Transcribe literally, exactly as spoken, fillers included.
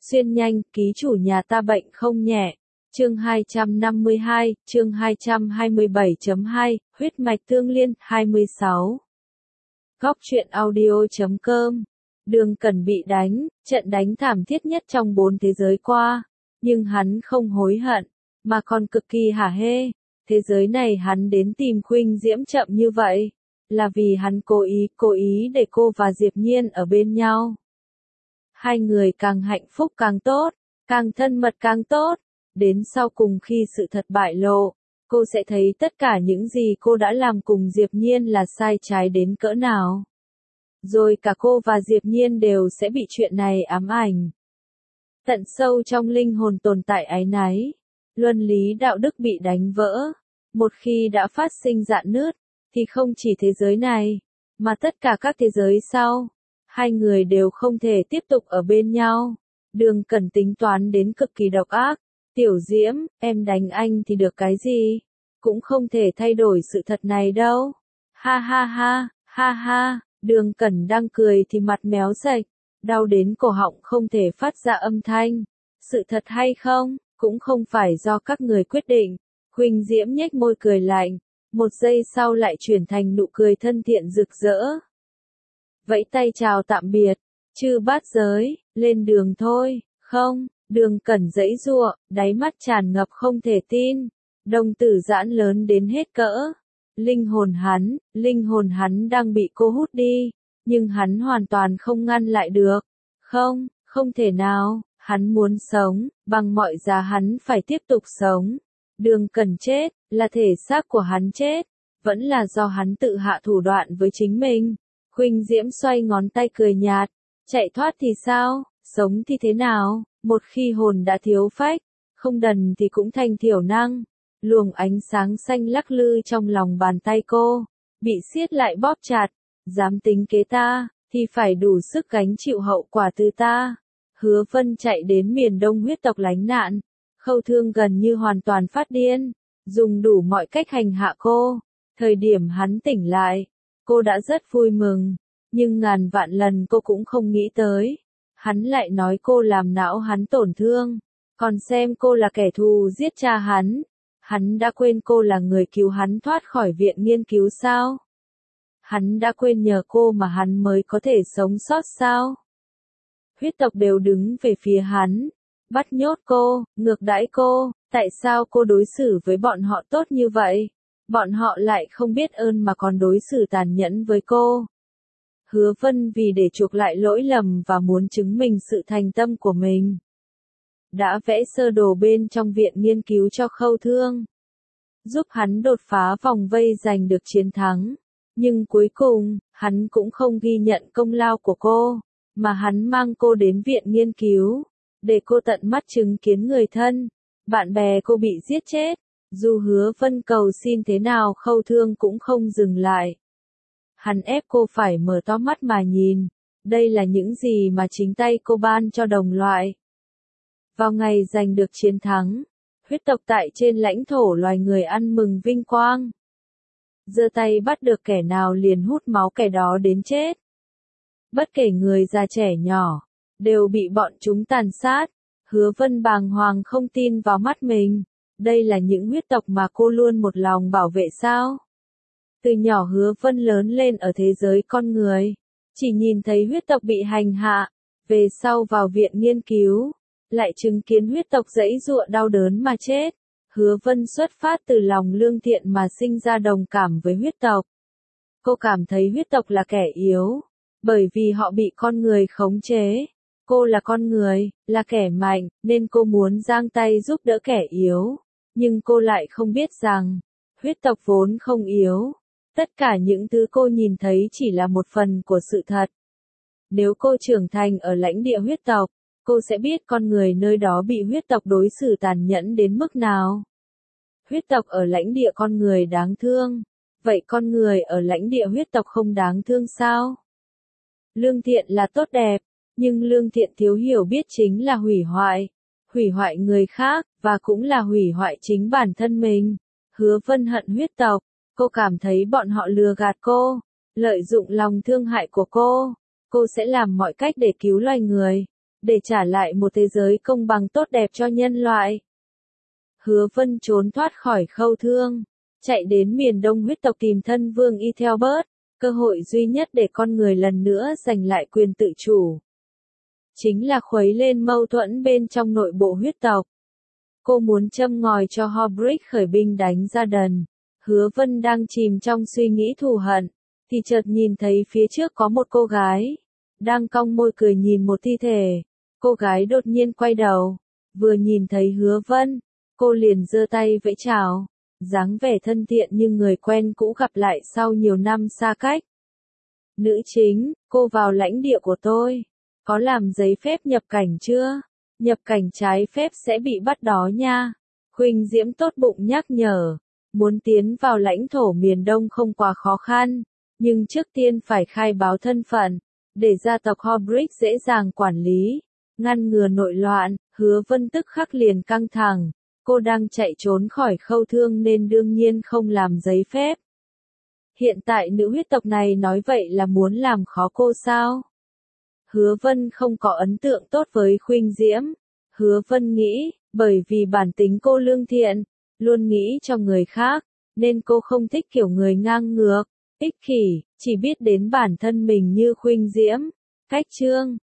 Xuyên nhanh, ký chủ nhà ta bệnh không nhẹ. Chương hai trăm năm mươi hai, chương hai trăm hai mươi bảy chấm hai, huyết mạch tương liên, hai mươi sáu. Góc truyện audio chấm com. Đường Cẩn bị đánh, trận đánh thảm thiết nhất trong bốn thế giới qua. Nhưng hắn không hối hận, mà còn cực kỳ hả hê. Thế giới này hắn đến tìm Khuynh Diễm chậm như vậy, là vì hắn cố ý, cố ý để cô và Diệp Nhiên ở bên nhau. Hai người càng hạnh phúc càng tốt, càng thân mật càng tốt. Đến sau cùng khi sự thật bại lộ, cô sẽ thấy tất cả những gì cô đã làm cùng Diệp Nhiên là sai trái đến cỡ nào. Rồi cả cô và Diệp Nhiên đều sẽ bị chuyện này ám ảnh. Tận sâu trong linh hồn tồn tại áy náy, luân lý đạo đức bị đánh vỡ. Một khi đã phát sinh rạn nứt, thì không chỉ thế giới này, mà tất cả các thế giới sau, hai người đều không thể tiếp tục ở bên nhau. Đường Cẩn tính toán đến cực kỳ độc ác. Tiểu Diễm, em đánh anh thì được cái gì? Cũng không thể thay đổi sự thật này đâu. Ha ha ha, ha ha, Đường Cẩn đang cười thì mặt méo sạch, đau đến cổ họng không thể phát ra âm thanh. Sự thật hay không, cũng không phải do các người quyết định. Khuynh Diễm nhếch môi cười lạnh, một giây sau lại chuyển thành nụ cười thân thiện rực rỡ. Vẫy tay chào tạm biệt, chư bát giới, lên đường thôi, không? Đường Cẩn giãy giụa, đáy mắt tràn ngập không thể tin, đồng tử giãn lớn đến hết cỡ. Linh hồn hắn, linh hồn hắn đang bị cô hút đi, nhưng hắn hoàn toàn không ngăn lại được. Không, không thể nào, hắn muốn sống, bằng mọi giá hắn phải tiếp tục sống. Đường Cẩn chết, là thể xác của hắn chết, vẫn là do hắn tự hạ thủ đoạn với chính mình. Khuynh Diễm xoay ngón tay cười nhạt, chạy thoát thì sao, sống thì thế nào? Một khi hồn đã thiếu phách, không đần thì cũng thành thiểu năng. Luồng ánh sáng xanh lắc lư trong lòng bàn tay cô, bị siết lại bóp chặt. Dám tính kế ta, thì phải đủ sức gánh chịu hậu quả từ ta. Hứa Vân chạy đến miền Đông huyết tộc lánh nạn. Khâu Thương gần như hoàn toàn phát điên, dùng đủ mọi cách hành hạ cô. Thời điểm hắn tỉnh lại, cô đã rất vui mừng, nhưng ngàn vạn lần cô cũng không nghĩ tới. Hắn lại nói cô làm não hắn tổn thương, còn xem cô là kẻ thù giết cha hắn. Hắn đã quên cô là người cứu hắn thoát khỏi viện nghiên cứu sao? Hắn đã quên nhờ cô mà hắn mới có thể sống sót sao? Huyết tộc đều đứng về phía hắn, bắt nhốt cô, ngược đãi cô. Tại sao cô đối xử với bọn họ tốt như vậy? Bọn họ lại không biết ơn mà còn đối xử tàn nhẫn với cô. Hứa Vân vì để chuộc lại lỗi lầm và muốn chứng minh sự thành tâm của mình, đã vẽ sơ đồ bên trong viện nghiên cứu cho Khâu Thương, giúp hắn đột phá vòng vây giành được chiến thắng. Nhưng cuối cùng, hắn cũng không ghi nhận công lao của cô, mà hắn mang cô đến viện nghiên cứu, để cô tận mắt chứng kiến người thân, bạn bè cô bị giết chết. Dù Hứa Vân cầu xin thế nào Khâu Thương cũng không dừng lại. Hắn ép cô phải mở to mắt mà nhìn, đây là những gì mà chính tay cô ban cho đồng loại. Vào ngày giành được chiến thắng, huyết tộc tại trên lãnh thổ loài người ăn mừng vinh quang. Giơ tay bắt được kẻ nào liền hút máu kẻ đó đến chết. Bất kể người già trẻ nhỏ, đều bị bọn chúng tàn sát. Hứa Vân bàng hoàng không tin vào mắt mình, đây là những huyết tộc mà cô luôn một lòng bảo vệ sao? Từ nhỏ Hứa Vân lớn lên ở thế giới con người, chỉ nhìn thấy huyết tộc bị hành hạ, về sau vào viện nghiên cứu, lại chứng kiến huyết tộc giãy giụa đau đớn mà chết. Hứa Vân xuất phát từ lòng lương thiện mà sinh ra đồng cảm với huyết tộc. Cô cảm thấy huyết tộc là kẻ yếu, bởi vì họ bị con người khống chế. Cô là con người, là kẻ mạnh, nên cô muốn giang tay giúp đỡ kẻ yếu. Nhưng cô lại không biết rằng, huyết tộc vốn không yếu. Tất cả những thứ cô nhìn thấy chỉ là một phần của sự thật. Nếu cô trưởng thành ở lãnh địa huyết tộc, cô sẽ biết con người nơi đó bị huyết tộc đối xử tàn nhẫn đến mức nào. Huyết tộc ở lãnh địa con người đáng thương, vậy con người ở lãnh địa huyết tộc không đáng thương sao? Lương thiện là tốt đẹp, nhưng lương thiện thiếu hiểu biết chính là hủy hoại. Hủy hoại người khác, và cũng là hủy hoại chính bản thân mình. Hứa Vân hận huyết tộc, cô cảm thấy bọn họ lừa gạt cô, lợi dụng lòng thương hại của cô. Cô sẽ làm mọi cách để cứu loài người, để trả lại một thế giới công bằng tốt đẹp cho nhân loại. Hứa Vân trốn thoát khỏi khâu thương, chạy đến miền đông huyết tộc tìm thân vương Ethelbert, cơ hội duy nhất để con người lần nữa giành lại quyền tự chủ. Chính là khuấy lên mâu thuẫn bên trong nội bộ huyết tộc. Cô muốn châm ngòi cho Hobrick khởi binh đánh ra đần. Hứa Vân đang chìm trong suy nghĩ thù hận, thì chợt nhìn thấy phía trước có một cô gái, đang cong môi cười nhìn một thi thể. Cô gái đột nhiên quay đầu, vừa nhìn thấy Hứa Vân, cô liền giơ tay vẫy chào, dáng vẻ thân thiện như người quen cũ gặp lại sau nhiều năm xa cách. Nữ chính, cô vào lãnh địa của tôi, có làm giấy phép nhập cảnh chưa? Nhập cảnh trái phép sẽ bị bắt đó nha. Khuynh Diễm tốt bụng nhắc nhở, muốn tiến vào lãnh thổ miền Đông không quá khó khăn, nhưng trước tiên phải khai báo thân phận, để gia tộc Hobrick dễ dàng quản lý, ngăn ngừa nội loạn. Hứa Vân tức khắc liền căng thẳng, cô đang chạy trốn khỏi khâu thương nên đương nhiên không làm giấy phép. Hiện tại nữ huyết tộc này nói vậy là muốn làm khó cô sao? Hứa Vân không có ấn tượng tốt với Khuynh Diễm. Hứa Vân nghĩ, bởi vì bản tính cô lương thiện, luôn nghĩ cho người khác, nên cô không thích kiểu người ngang ngược, ích kỷ, chỉ biết đến bản thân mình như Khuynh Diễm. Cách chương